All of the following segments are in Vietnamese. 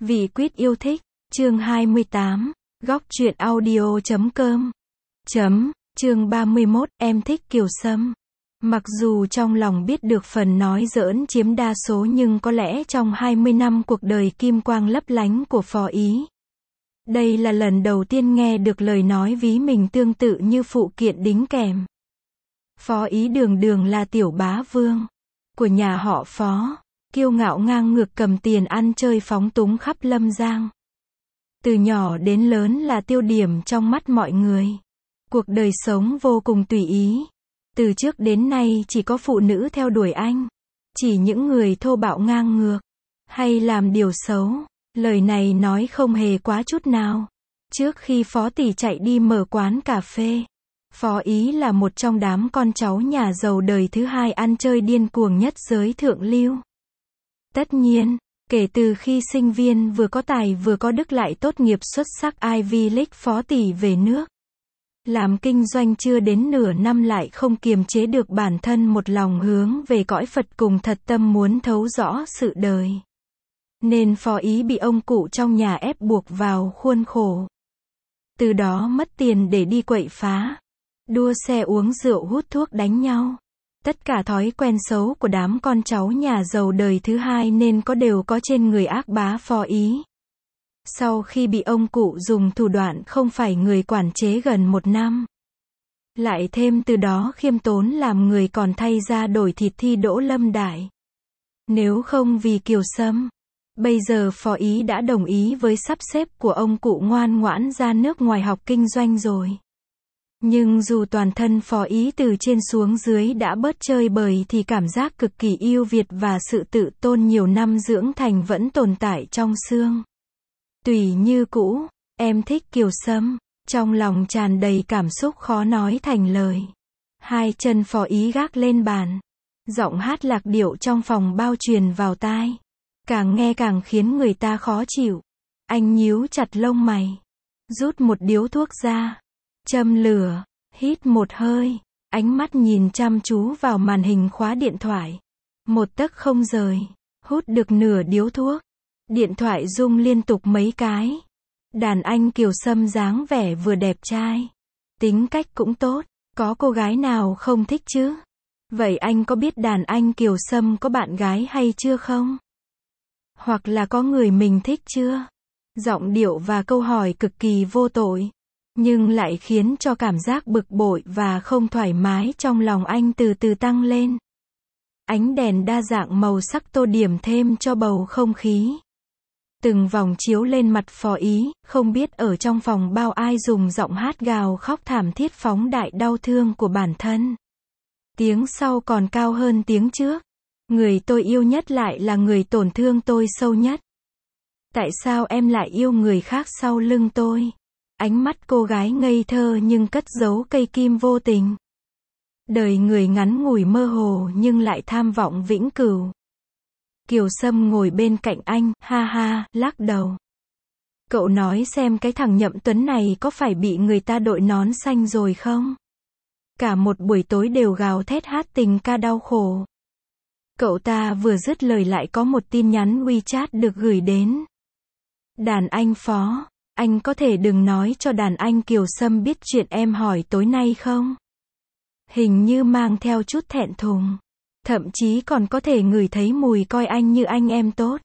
Vì quyết yêu thích, chương 28, góc truyện audio.com. Chương 31, em thích Kiều Sâm. Mặc dù trong lòng biết được phần nói giỡn chiếm đa số nhưng có lẽ trong 20 năm cuộc đời kim quang lấp lánh của Phó Ý, đây là lần đầu tiên nghe được lời nói ví mình tương tự như phụ kiện đính kèm. Phó Ý đường đường là tiểu bá vương của nhà họ Phó, kiêu ngạo ngang ngược cầm tiền ăn chơi phóng túng khắp Lâm Giang. Từ nhỏ đến lớn là tiêu điểm trong mắt mọi người. Cuộc đời sống vô cùng tùy ý. Từ trước đến nay chỉ có phụ nữ theo đuổi anh. Chỉ những người thô bạo ngang ngược, hay làm điều xấu. Lời này nói không hề quá chút nào. Trước khi Phó tỷ chạy đi mở quán cà phê, Phó Ý là một trong đám con cháu nhà giàu đời thứ hai ăn chơi điên cuồng nhất giới thượng lưu. Tất nhiên, kể từ khi sinh viên vừa có tài vừa có đức lại tốt nghiệp xuất sắc Ivy League, Phó tỷ về nước làm kinh doanh chưa đến nửa năm lại không kiềm chế được bản thân, một lòng hướng về cõi Phật cùng thật tâm muốn thấu rõ sự đời. Nên Phó Ý bị ông cụ trong nhà ép buộc vào khuôn khổ. Từ đó mất tiền để đi quậy phá, đua xe uống rượu hút thuốc đánh nhau. Tất cả thói quen xấu của đám con cháu nhà giàu đời thứ hai nên đều có trên người ác bá Phó Ý. Sau khi bị ông cụ dùng thủ đoạn không phải người quản chế gần 1 năm, lại thêm từ đó khiêm tốn làm người còn thay ra đổi thịt thi đỗ Lâm Đại. Nếu không vì Kiều Sâm, bây giờ Phó Ý đã đồng ý với sắp xếp của ông cụ, ngoan ngoãn ra nước ngoài học kinh doanh rồi. Nhưng dù toàn thân Phó Ý từ trên xuống dưới đã bớt chơi bời thì cảm giác cực kỳ yêu Việt và sự tự tôn nhiều năm dưỡng thành vẫn tồn tại trong xương tùy như cũ. Em thích Kiều Sâm, trong lòng tràn đầy cảm xúc khó nói thành lời. Hai chân Phó Ý gác lên bàn, giọng hát lạc điệu trong phòng bao truyền vào tai, càng nghe càng khiến người ta khó chịu. Anh nhíu chặt lông mày, rút một điếu thuốc ra, châm lửa, hít một hơi, ánh mắt nhìn chăm chú vào màn hình khóa điện thoại, một tấc không rời. Hút được nửa điếu thuốc, điện thoại rung liên tục mấy cái. Đàn anh Kiều Sâm dáng vẻ vừa đẹp trai, tính cách cũng tốt, có cô gái nào không thích chứ? Vậy anh có biết đàn anh Kiều Sâm có bạn gái hay chưa không? Hoặc là có người mình thích chưa? Giọng điệu và câu hỏi cực kỳ vô tội, nhưng lại khiến cho cảm giác bực bội và không thoải mái trong lòng anh từ từ tăng lên. Ánh đèn đa dạng màu sắc tô điểm thêm cho bầu không khí. Từng vòng chiếu lên mặt Phó Ý, không biết ở trong phòng bao ai dùng giọng hát gào khóc thảm thiết phóng đại đau thương của bản thân. Tiếng sau còn cao hơn tiếng trước. Người tôi yêu nhất lại là người tổn thương tôi sâu nhất. Tại sao em lại yêu người khác sau lưng tôi? Ánh mắt cô gái ngây thơ nhưng cất giấu cây kim vô tình. Đời người ngắn ngủi mơ hồ nhưng lại tham vọng vĩnh cửu. Kiều Sâm ngồi bên cạnh anh, ha ha, lắc đầu. Cậu nói xem cái thằng Nhậm Tuấn này có phải bị người ta đội nón xanh rồi không? Cả một buổi tối đều gào thét hát tình ca đau khổ. Cậu ta vừa dứt lời lại có một tin nhắn WeChat được gửi đến. Đàn anh Phó, anh có thể đừng nói cho đàn anh Kiều Sâm biết chuyện em hỏi tối nay không? Hình như mang theo chút thẹn thùng. Thậm chí còn có thể ngửi thấy mùi coi anh như anh em tốt.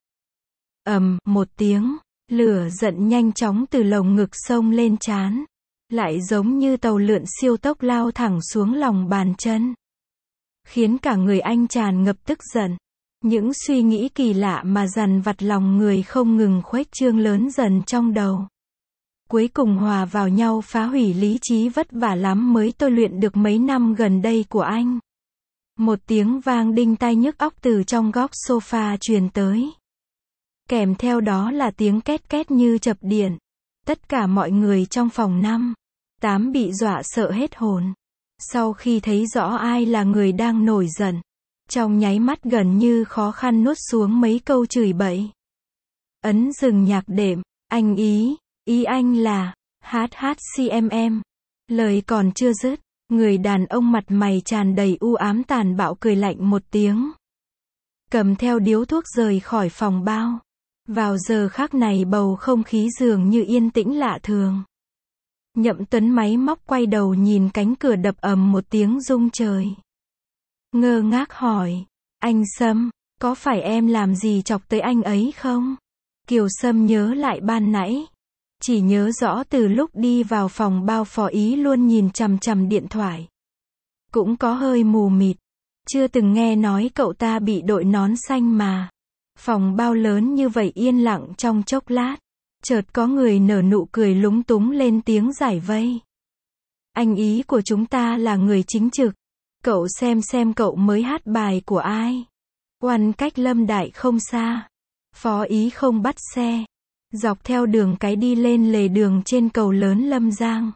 Một tiếng, lửa giận nhanh chóng từ lồng ngực xông lên trán. Lại giống như tàu lượn siêu tốc lao thẳng xuống lòng bàn chân. Khiến cả người anh tràn ngập tức giận. Những suy nghĩ kỳ lạ mà dằn vặt lòng người không ngừng khuếch trương lớn dần trong đầu. Cuối cùng hòa vào nhau phá hủy lý trí vất vả lắm mới tôi luyện được mấy năm gần đây của anh. Một tiếng vang đinh tai nhức óc từ trong góc sofa truyền tới. Kèm theo đó là tiếng két két như chập điện. Tất cả mọi người trong phòng 5, 8 bị dọa sợ hết hồn. Sau khi thấy rõ ai là người đang nổi giận, trong nháy mắt gần như khó khăn nuốt xuống mấy câu chửi bậy. Ấn dừng nhạc đệm, anh ý anh là, HHCMM. Lời còn chưa dứt, người đàn ông mặt mày tràn đầy u ám tàn bạo cười lạnh một tiếng. Cầm theo điếu thuốc rời khỏi phòng bao. Vào giờ khắc này bầu không khí dường như yên tĩnh lạ thường. Nhậm Tuấn máy móc quay đầu nhìn cánh cửa đập ầm một tiếng rung trời. Ngơ ngác hỏi, anh Sâm, có phải em làm gì chọc tới anh ấy không? Kiều Sâm nhớ lại ban nãy. Chỉ nhớ rõ từ lúc đi vào phòng bao Phó Ý luôn nhìn chằm chằm điện thoại. Cũng có hơi mù mịt. Chưa từng nghe nói cậu ta bị đội nón xanh mà. Phòng bao lớn như vậy yên lặng trong chốc lát. Chợt có người nở nụ cười lúng túng lên tiếng giải vây. Anh ý của chúng ta là người chính trực. Cậu xem cậu mới hát bài của ai. Oằn cách Lâm Đại không xa. Phó Ý không bắt xe. Dọc theo đường cái đi lên lề đường trên cầu lớn Lâm Giang.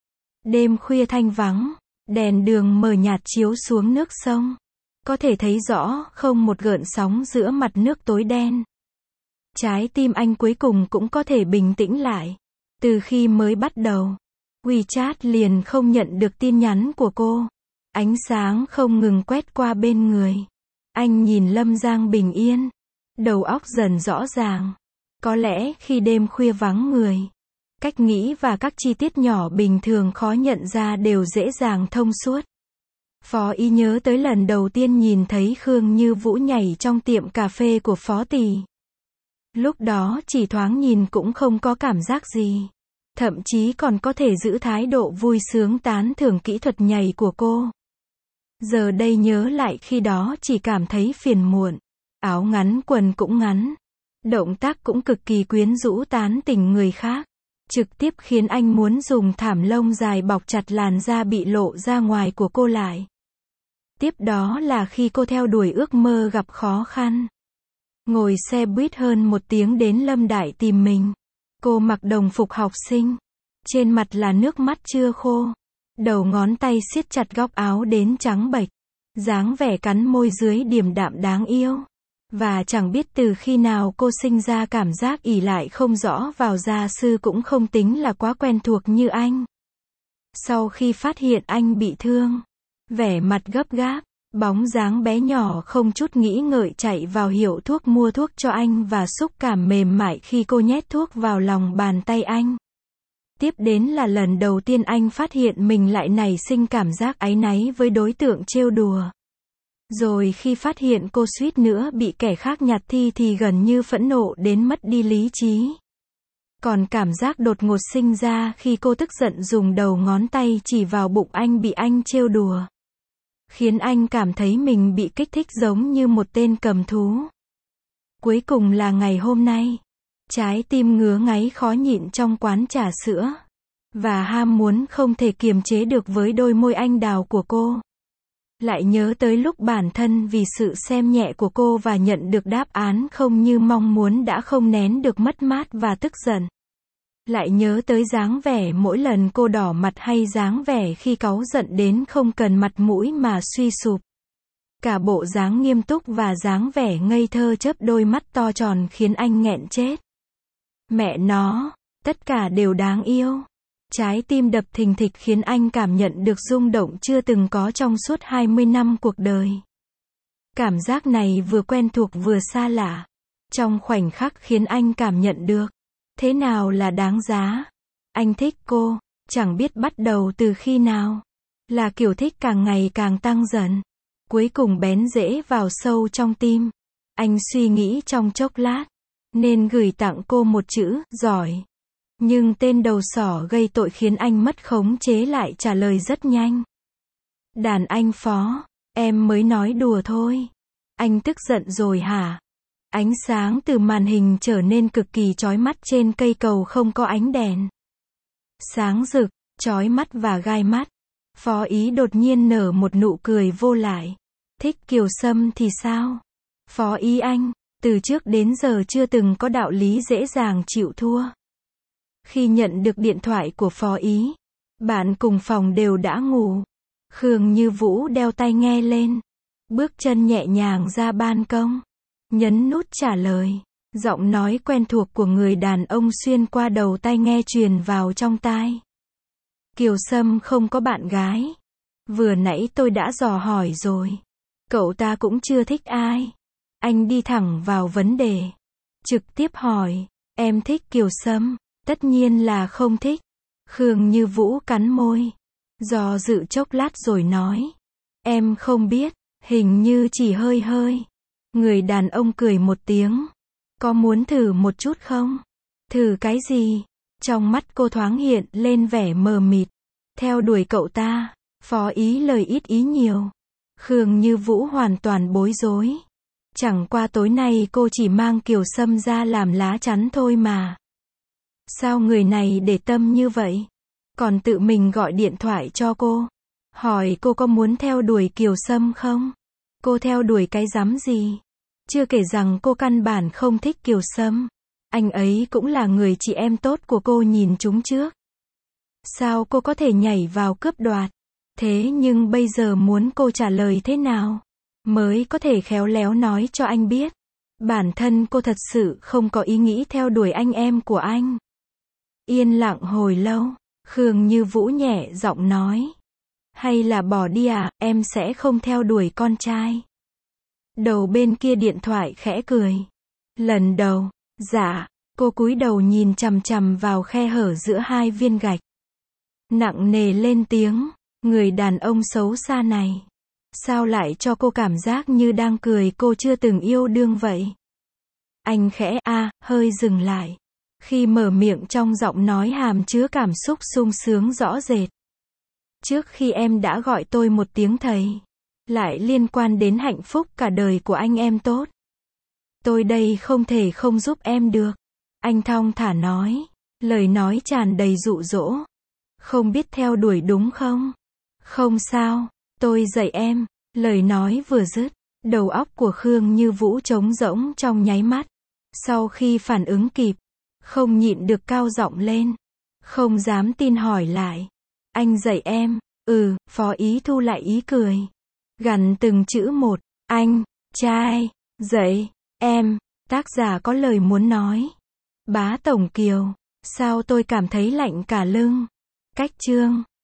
Đêm khuya thanh vắng. Đèn đường mờ nhạt chiếu xuống nước sông. Có thể thấy rõ không một gợn sóng giữa mặt nước tối đen. Trái tim anh cuối cùng cũng có thể bình tĩnh lại. Từ khi mới bắt đầu, WeChat liền không nhận được tin nhắn của cô. Ánh sáng không ngừng quét qua bên người. Anh nhìn Lâm Giang bình yên. Đầu óc dần rõ ràng. Có lẽ khi đêm khuya vắng người, cách nghĩ và các chi tiết nhỏ bình thường khó nhận ra đều dễ dàng thông suốt. Phó Ý nhớ tới lần đầu tiên nhìn thấy Khương Như Vũ nhảy trong tiệm cà phê của Phó Tì. Lúc đó chỉ thoáng nhìn cũng không có cảm giác gì. Thậm chí còn có thể giữ thái độ vui sướng tán thưởng kỹ thuật nhảy của cô. Giờ đây nhớ lại khi đó chỉ cảm thấy phiền muộn. Áo ngắn quần cũng ngắn. Động tác cũng cực kỳ quyến rũ tán tỉnh người khác. Trực tiếp khiến anh muốn dùng thảm lông dài bọc chặt làn da bị lộ ra ngoài của cô lại. Tiếp đó là khi cô theo đuổi ước mơ gặp khó khăn. Ngồi xe buýt hơn 1 tiếng đến Lâm Đại tìm mình. Cô mặc đồng phục học sinh. Trên mặt là nước mắt chưa khô. Đầu ngón tay siết chặt góc áo đến trắng bệch. Dáng vẻ cắn môi dưới điềm đạm đáng yêu. Và chẳng biết từ khi nào cô sinh ra cảm giác ỷ lại không rõ vào gia sư cũng không tính là quá quen thuộc như anh. Sau khi phát hiện anh bị thương, vẻ mặt gấp gáp, bóng dáng bé nhỏ không chút nghĩ ngợi chạy vào hiệu thuốc mua thuốc cho anh và xúc cảm mềm mại khi cô nhét thuốc vào lòng bàn tay anh. Tiếp đến là lần đầu tiên anh phát hiện mình lại nảy sinh cảm giác áy náy với đối tượng trêu đùa. Rồi khi phát hiện cô suýt nữa bị kẻ khác nhặt thi thì gần như phẫn nộ đến mất đi lý trí. Còn cảm giác đột ngột sinh ra khi cô tức giận dùng đầu ngón tay chỉ vào bụng anh bị anh trêu đùa. Khiến anh cảm thấy mình bị kích thích giống như một tên cầm thú. Cuối cùng là ngày hôm nay. Trái tim ngứa ngáy khó nhịn trong quán trà sữa. Và ham muốn không thể kiềm chế được với đôi môi anh đào của cô. Lại nhớ tới lúc bản thân vì sự xem nhẹ của cô và nhận được đáp án không như mong muốn đã không nén được mất mát và tức giận. Lại nhớ tới dáng vẻ mỗi lần cô đỏ mặt hay dáng vẻ khi cáu giận đến không cần mặt mũi mà suy sụp. Cả bộ dáng nghiêm túc và dáng vẻ ngây thơ chớp đôi mắt to tròn khiến anh nghẹn chết. Mẹ nó, tất cả đều đáng yêu. Trái tim đập thình thịch khiến anh cảm nhận được rung động chưa từng có trong suốt 20 năm cuộc đời. Cảm giác này vừa quen thuộc vừa xa lạ. Trong khoảnh khắc khiến anh cảm nhận được. Thế nào là đáng giá? Anh thích cô, chẳng biết bắt đầu từ khi nào. Là kiểu thích càng ngày càng tăng dần. Cuối cùng bén rễ vào sâu trong tim. Anh suy nghĩ trong chốc lát. Nên gửi tặng cô một chữ, giỏi. Nhưng tên đầu sỏ gây tội khiến anh mất khống chế lại trả lời rất nhanh. Đàn anh Phó, em mới nói đùa thôi. Anh tức giận rồi hả? Ánh sáng từ màn hình trở nên cực kỳ chói mắt trên cây cầu không có ánh đèn. Sáng rực, chói mắt và gai mắt. Phó Ý đột nhiên nở một nụ cười vô lại. Thích Kiều Sâm thì sao? Phó Ý anh, từ trước đến giờ chưa từng có đạo lý dễ dàng chịu thua. Khi nhận được điện thoại của Phó Ý, bạn cùng phòng đều đã ngủ. Khương Như Vũ đeo tai nghe lên, bước chân nhẹ nhàng ra ban công, nhấn nút trả lời. Giọng nói quen thuộc của người đàn ông xuyên qua đầu tai nghe truyền vào trong tai. Kiều Sâm không có bạn gái. Vừa nãy tôi đã dò hỏi rồi. Cậu ta cũng chưa thích ai. Anh đi thẳng vào vấn đề. Trực tiếp hỏi, em thích Kiều Sâm? Tất nhiên là không thích. Khương Như Vũ cắn môi. Do dự chốc lát rồi nói. Em không biết, hình như chỉ hơi hơi. Người đàn ông cười một tiếng. Có muốn thử một chút không? Thử cái gì? Trong mắt cô thoáng hiện lên vẻ mờ mịt. Theo đuổi cậu ta, Phó Ý lời ít ý nhiều. Khương Như Vũ hoàn toàn bối rối. Chẳng qua tối nay cô chỉ mang Kiều Sâm ra làm lá chắn thôi mà. Sao người này để tâm như vậy? Còn tự mình gọi điện thoại cho cô. Hỏi cô có muốn theo đuổi Kiều Sâm không? Cô theo đuổi cái rắm gì? Chưa kể rằng cô căn bản không thích Kiều Sâm. Anh ấy cũng là người chị em tốt của cô nhìn chúng trước. Sao cô có thể nhảy vào cướp đoạt? Thế nhưng bây giờ muốn cô trả lời thế nào? Mới có thể khéo léo nói cho anh biết. Bản thân cô thật sự không có ý nghĩ theo đuổi anh em của anh. Yên lặng hồi lâu, Khương Như Vũ nhẹ giọng nói. Hay là bỏ đi à, em sẽ không theo đuổi con trai. Đầu bên kia điện thoại khẽ cười. Lần đầu, dạ, cô cúi đầu nhìn chằm chằm vào khe hở giữa hai viên gạch. Nặng nề lên tiếng, người đàn ông xấu xa này. Sao lại cho cô cảm giác như đang cười cô chưa từng yêu đương vậy? Anh khẽ hơi dừng lại. Khi mở miệng trong giọng nói hàm chứa cảm xúc sung sướng rõ rệt. Trước khi em đã gọi tôi một tiếng thầy. Lại liên quan đến hạnh phúc cả đời của anh em tốt. Tôi đây không thể không giúp em được. Anh thong thả nói. Lời nói tràn đầy dụ dỗ. Không biết theo đuổi đúng không? Không sao, tôi dạy em. Lời nói vừa dứt, đầu óc của Khương Như Vũ trống rỗng trong nháy mắt. Sau khi phản ứng kịp, không nhịn được cao giọng lên. Không dám tin hỏi lại. Anh dạy em? Phó Ý thu lại ý cười. Gằn từng chữ một. Anh, trai, dạy, em. Tác giả có lời muốn nói. Bá Tổng Kiều. Sao tôi cảm thấy lạnh cả lưng. Cách chương